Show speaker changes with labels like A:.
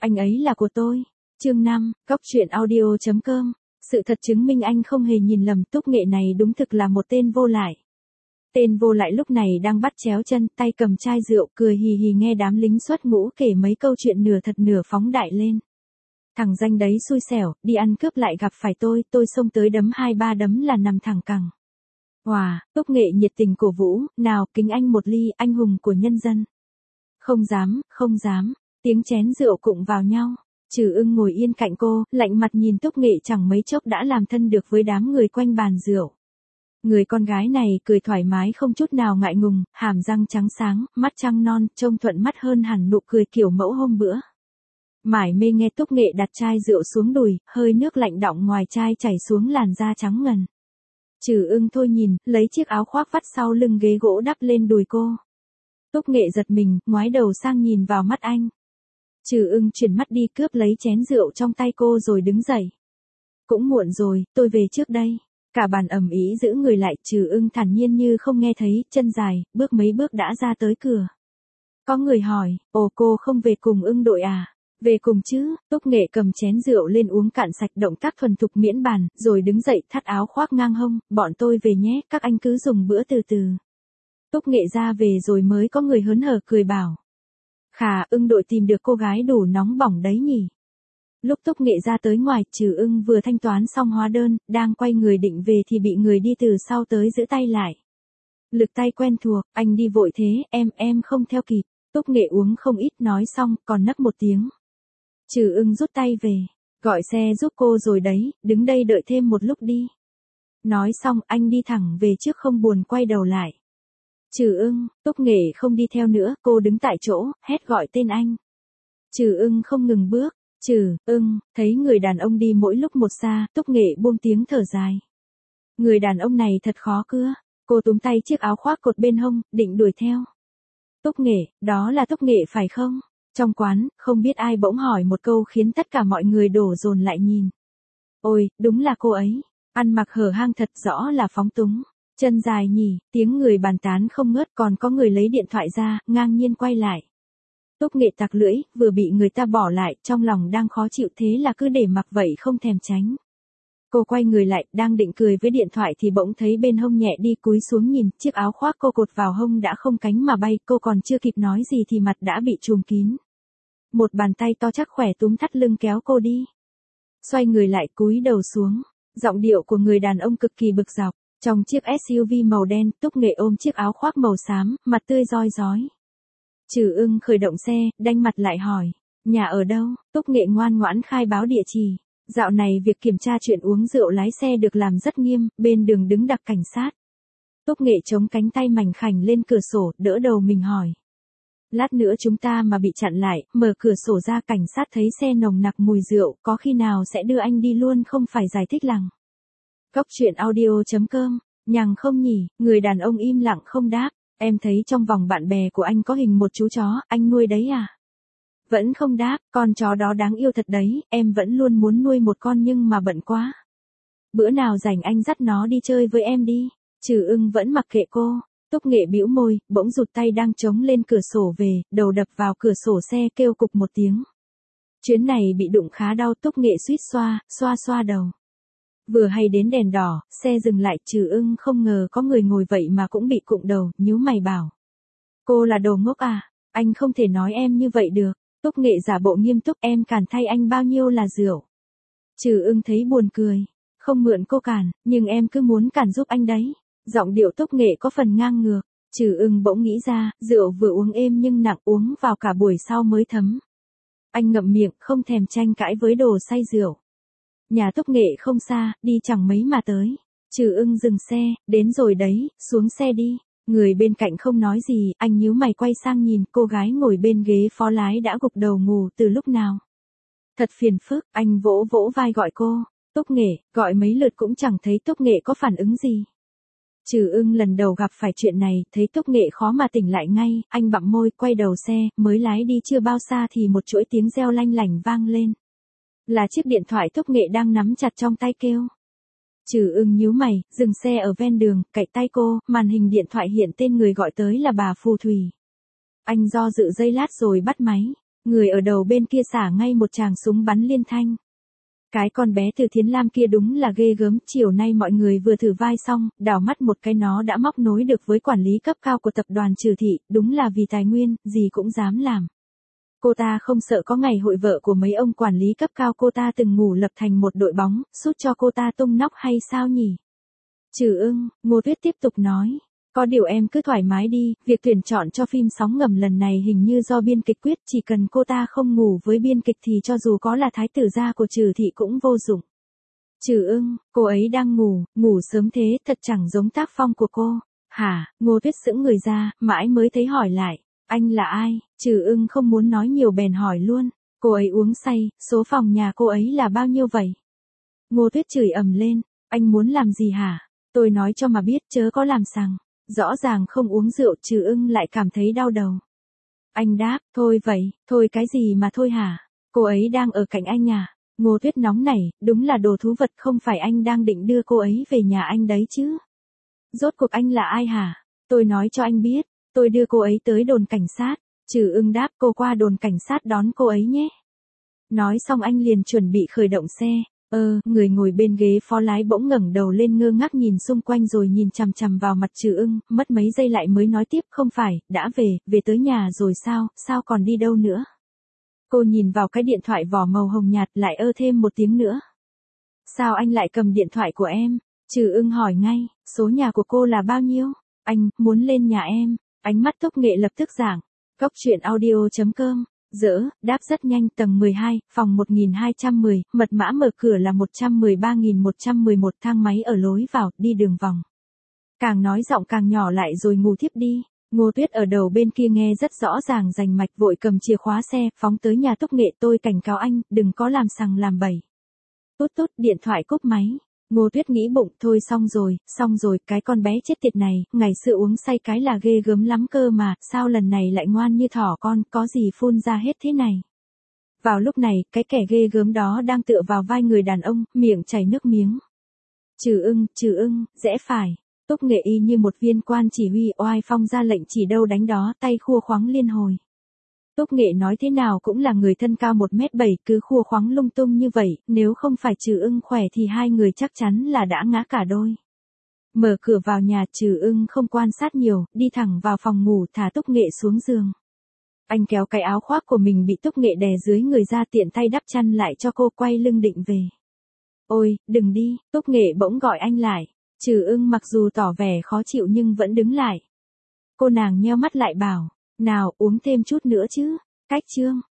A: Anh ấy là của tôi. Chương 5, Cóc truyện audio.com. Sự thật chứng minh anh không hề nhìn lầm, Túc Nghệ này đúng thực là một tên vô lại. Tên vô lại lúc này đang bắt chéo chân, tay cầm chai rượu, cười hì hì nghe đám lính xuất ngũ kể mấy câu chuyện nửa thật nửa phóng đại lên. Thằng danh đấy xui xẻo, đi ăn cướp lại gặp phải tôi xông tới đấm 2-3 đấm là nằm thẳng cẳng. Wow, Túc Nghệ nhiệt tình cổ vũ, nào kính anh một ly, anh hùng của nhân dân. Không dám, tiếng chén rượu cụng vào nhau. Trừ Ưng ngồi yên cạnh cô, lạnh mặt nhìn Túc Nghệ chẳng mấy chốc đã làm thân được với đám người quanh bàn rượu. Người con gái này cười thoải mái không chút nào ngại ngùng, hàm răng trắng sáng, mắt trăng non, trông thuận mắt hơn hẳn nụ cười kiểu mẫu hôm bữa. Mải mê nghe Túc Nghệ đặt chai rượu xuống đùi, hơi nước lạnh đọng ngoài chai chảy xuống làn da trắng ngần. Trừ Ưng thôi nhìn, lấy chiếc áo khoác vắt sau lưng ghế gỗ đắp lên đùi cô. Túc Nghệ giật mình, ngoái đầu sang nhìn vào mắt anh. Trừ Ưng chuyển mắt đi cướp lấy chén rượu trong tay cô rồi đứng dậy. Cũng muộn rồi, tôi về trước đây. Cả bàn ầm ĩ giữ người lại, Trừ Ưng thản nhiên như không nghe thấy, chân dài, bước mấy bước đã ra tới cửa. Có người hỏi, ồ cô không về cùng Ưng đội à? Về cùng chứ, Túc Nghệ cầm chén rượu lên uống cạn sạch, động tác thuần thục miễn bàn, rồi đứng dậy thắt áo khoác ngang hông, bọn tôi về nhé, các anh cứ dùng bữa từ từ. Túc Nghệ ra về rồi mới có người hớn hở cười bảo. Khà, Ưng đội tìm được cô gái đủ nóng bỏng đấy nhỉ. Lúc Túc Nghệ ra tới ngoài, Trừ Ưng vừa thanh toán xong hóa đơn, đang quay người định về thì bị người đi từ sau tới giữ tay lại. Lực tay quen thuộc, anh đi vội thế, em không theo kịp. Túc Nghệ uống không ít nói xong, còn nấc một tiếng. Trừ Ưng rút tay về, gọi xe giúp cô rồi đấy, đứng đây đợi thêm một lúc đi. Nói xong anh đi thẳng về trước không buồn quay đầu lại. Trừ Ưng, Túc Nghệ không đi theo nữa, cô đứng tại chỗ, hét gọi tên anh. Trừ Ưng không ngừng bước, Trừ Ưng, thấy người đàn ông đi mỗi lúc một xa, Túc Nghệ buông tiếng thở dài. Người đàn ông này thật khó cưa, cô túm tay chiếc áo khoác cột bên hông, định đuổi theo. Túc Nghệ, đó là Túc Nghệ phải không? Trong quán, không biết ai bỗng hỏi một câu khiến tất cả mọi người đổ dồn lại nhìn. Ôi, đúng là cô ấy, ăn mặc hở hang thật rõ là phóng túng. Chân dài nhỉ, tiếng người bàn tán không ngớt, còn có người lấy điện thoại ra, ngang nhiên quay lại. Túc Nghệ tặc lưỡi, vừa bị người ta bỏ lại, trong lòng đang khó chịu thế là cứ để mặc vậy không thèm tránh. Cô quay người lại, đang định cười với điện thoại thì bỗng thấy bên hông nhẹ đi, cúi xuống nhìn, chiếc áo khoác cô cột vào hông đã không cánh mà bay, cô còn chưa kịp nói gì thì mặt đã bị trùm kín. Một bàn tay to chắc khỏe túm thắt lưng kéo cô đi. Xoay người lại cúi đầu xuống, giọng điệu của người đàn ông cực kỳ bực dọc. Trong chiếc SUV màu đen, Túc Nghệ ôm chiếc áo khoác màu xám, mặt tươi rói rói. Trừ Ưng khởi động xe, đanh mặt lại hỏi, nhà ở đâu? Túc Nghệ ngoan ngoãn khai báo địa chỉ. Dạo này việc kiểm tra chuyện uống rượu lái xe được làm rất nghiêm, bên đường đứng đặc cảnh sát. Túc Nghệ chống cánh tay mảnh khảnh lên cửa sổ, đỡ đầu mình hỏi. Lát nữa chúng ta mà bị chặn lại, mở cửa sổ ra cảnh sát thấy xe nồng nặc mùi rượu, có khi nào sẽ đưa anh đi luôn không phải giải thích lằng. Cóc truyện audio.com, nhằng không nhỉ, người đàn ông im lặng không đáp, em thấy trong vòng bạn bè của anh có hình một chú chó, anh nuôi đấy à? Vẫn không đáp, con chó đó đáng yêu thật đấy, em vẫn luôn muốn nuôi một con nhưng mà bận quá. Bữa nào rảnh anh dắt nó đi chơi với em đi. Trừ Ưng vẫn mặc kệ cô. Túc Nghệ bĩu môi, bỗng rụt tay đang chống lên cửa sổ về, đầu đập vào cửa sổ xe kêu cục một tiếng. Chuyến này bị đụng khá đau, Túc Nghệ suýt xoa đầu. Vừa hay đến đèn đỏ, xe dừng lại, Trừ Ưng không ngờ có người ngồi vậy mà cũng bị cụng đầu, nhíu mày bảo. Cô là đồ ngốc à, anh không thể nói em như vậy được. Túc Nghệ giả bộ nghiêm túc, em cản thay anh bao nhiêu là rượu. Trừ Ưng thấy buồn cười, không mượn cô cản, nhưng em cứ muốn cản giúp anh đấy. Giọng điệu Túc Nghệ có phần ngang ngược. Trừ Ưng bỗng nghĩ ra, rượu vừa uống êm nhưng nặng, uống vào cả buổi sau mới thấm. Anh ngậm miệng, không thèm tranh cãi với đồ say rượu. Nhà Túc Nghệ không xa, đi chẳng mấy mà tới. Trừ Ưng dừng xe, đến rồi đấy, xuống xe đi. Người bên cạnh không nói gì, anh nhíu mày quay sang nhìn, cô gái ngồi bên ghế phó lái đã gục đầu ngủ từ lúc nào. Thật phiền phức, anh vỗ vỗ vai gọi cô. Túc Nghệ, gọi mấy lượt cũng chẳng thấy Túc Nghệ có phản ứng gì. Trừ Ưng lần đầu gặp phải chuyện này, thấy Túc Nghệ khó mà tỉnh lại ngay, anh bặm môi, quay đầu xe, mới lái đi chưa bao xa thì một chuỗi tiếng reo lanh lảnh vang lên. Là chiếc điện thoại Túc Nghệ đang nắm chặt trong tay kêu. Trừ Ưng nhíu mày, dừng xe ở ven đường, cạnh tay cô, màn hình điện thoại hiện tên người gọi tới là bà Phù Thủy. Anh do dự giây lát rồi bắt máy. Người ở đầu bên kia xả ngay một tràng súng bắn liên thanh. Cái con bé từ Thiến Lam kia đúng là ghê gớm, chiều nay mọi người vừa thử vai xong, đảo mắt một cái nó đã móc nối được với quản lý cấp cao của tập đoàn Trừ Thị, đúng là vì tài nguyên, gì cũng dám làm. Cô ta không sợ có ngày hội vợ của mấy ông quản lý cấp cao cô ta từng ngủ lập thành một đội bóng, sút cho cô ta tung nóc hay sao nhỉ? Trừ Ưng, Ngô Tuyết tiếp tục nói. Có điều em cứ thoải mái đi, việc tuyển chọn cho phim Sóng Ngầm lần này hình như do biên kịch quyết, chỉ cần cô ta không ngủ với biên kịch thì cho dù có là thái tử gia của Trừ Thị cũng vô dụng. Trừ Ưng, cô ấy đang ngủ sớm thế, thật chẳng giống tác phong của cô. Hả? Ngô Tuyết sững người ra, mãi mới thấy hỏi lại. Anh là ai? Trừ Ưng không muốn nói nhiều bèn hỏi luôn. Cô ấy uống say, số phòng nhà cô ấy là bao nhiêu vậy? Ngô Tuyết chửi ầm lên. Anh muốn làm gì hả? Tôi nói cho mà biết chớ có làm sằng. Rõ ràng không uống rượu. Trừ Ưng lại cảm thấy đau đầu. Anh đáp, thôi vậy, thôi cái gì mà thôi hả? Cô ấy đang ở cạnh anh à? Ngô Tuyết nóng nảy, đúng là đồ thú vật, không phải anh đang định đưa cô ấy về nhà anh đấy chứ? Rốt cuộc anh là ai hả? Tôi nói cho anh biết, tôi đưa cô ấy tới đồn cảnh sát. Trừ Ưng đáp, cô qua đồn cảnh sát đón cô ấy nhé. Nói xong anh liền chuẩn bị khởi động xe. Người ngồi bên ghế phó lái bỗng ngẩng đầu lên ngơ ngác nhìn xung quanh rồi nhìn chằm chằm vào mặt Trừ Ưng, mất mấy giây lại mới nói tiếp, không phải, đã về tới nhà rồi sao còn đi đâu nữa? Cô nhìn vào cái điện thoại vỏ màu hồng nhạt lại thêm một tiếng nữa. Sao anh lại cầm điện thoại của em? Trừ Ưng hỏi ngay, số nhà của cô là bao nhiêu? Anh, muốn lên nhà em. Ánh mắt Túc Nghệ lập tức giảng. Cóc truyện audio.com. Đáp rất nhanh, tầng 12, phòng 1210, mật mã mở cửa là 113.111, thang máy ở lối vào, đi đường vòng. Càng nói giọng càng nhỏ lại rồi ngủ thiếp đi. Ngô Tuyết ở đầu bên kia nghe rất rõ ràng rành mạch, vội cầm chìa khóa xe, phóng tới nhà Túc Nghệ. Tôi cảnh cáo anh, đừng có làm sằng làm bậy. Tút, điện thoại cúp máy. Ngô Tuyết nghĩ bụng, thôi xong rồi, cái con bé chết tiệt này, ngày xưa uống say cái là ghê gớm lắm cơ mà, sao lần này lại ngoan như thỏ con, có gì phun ra hết thế này. Vào lúc này, cái kẻ ghê gớm đó đang tựa vào vai người đàn ông, miệng chảy nước miếng. Trừ Ưng, rẽ phải. Túc Nghệ y như một viên quan chỉ huy oai phong ra lệnh chỉ đâu đánh đó, tay khua khoáng liên hồi. Túc Nghệ nói thế nào cũng là người thân cao 1m7, cứ khua khoáng lung tung như vậy, nếu không phải Trừ Ưng khỏe thì hai người chắc chắn là đã ngã cả đôi. Mở cửa vào nhà, Trừ Ưng không quan sát nhiều, đi thẳng vào phòng ngủ, thả Túc Nghệ xuống giường. Anh kéo cái áo khoác của mình bị Túc Nghệ đè dưới người ra, tiện tay đắp chăn lại cho cô, quay lưng định về. Ôi, đừng đi, Túc Nghệ bỗng gọi anh lại. Trừ Ưng mặc dù tỏ vẻ khó chịu nhưng vẫn đứng lại. Cô nàng nheo mắt lại bảo, nào uống thêm chút nữa chứ. Cách chương.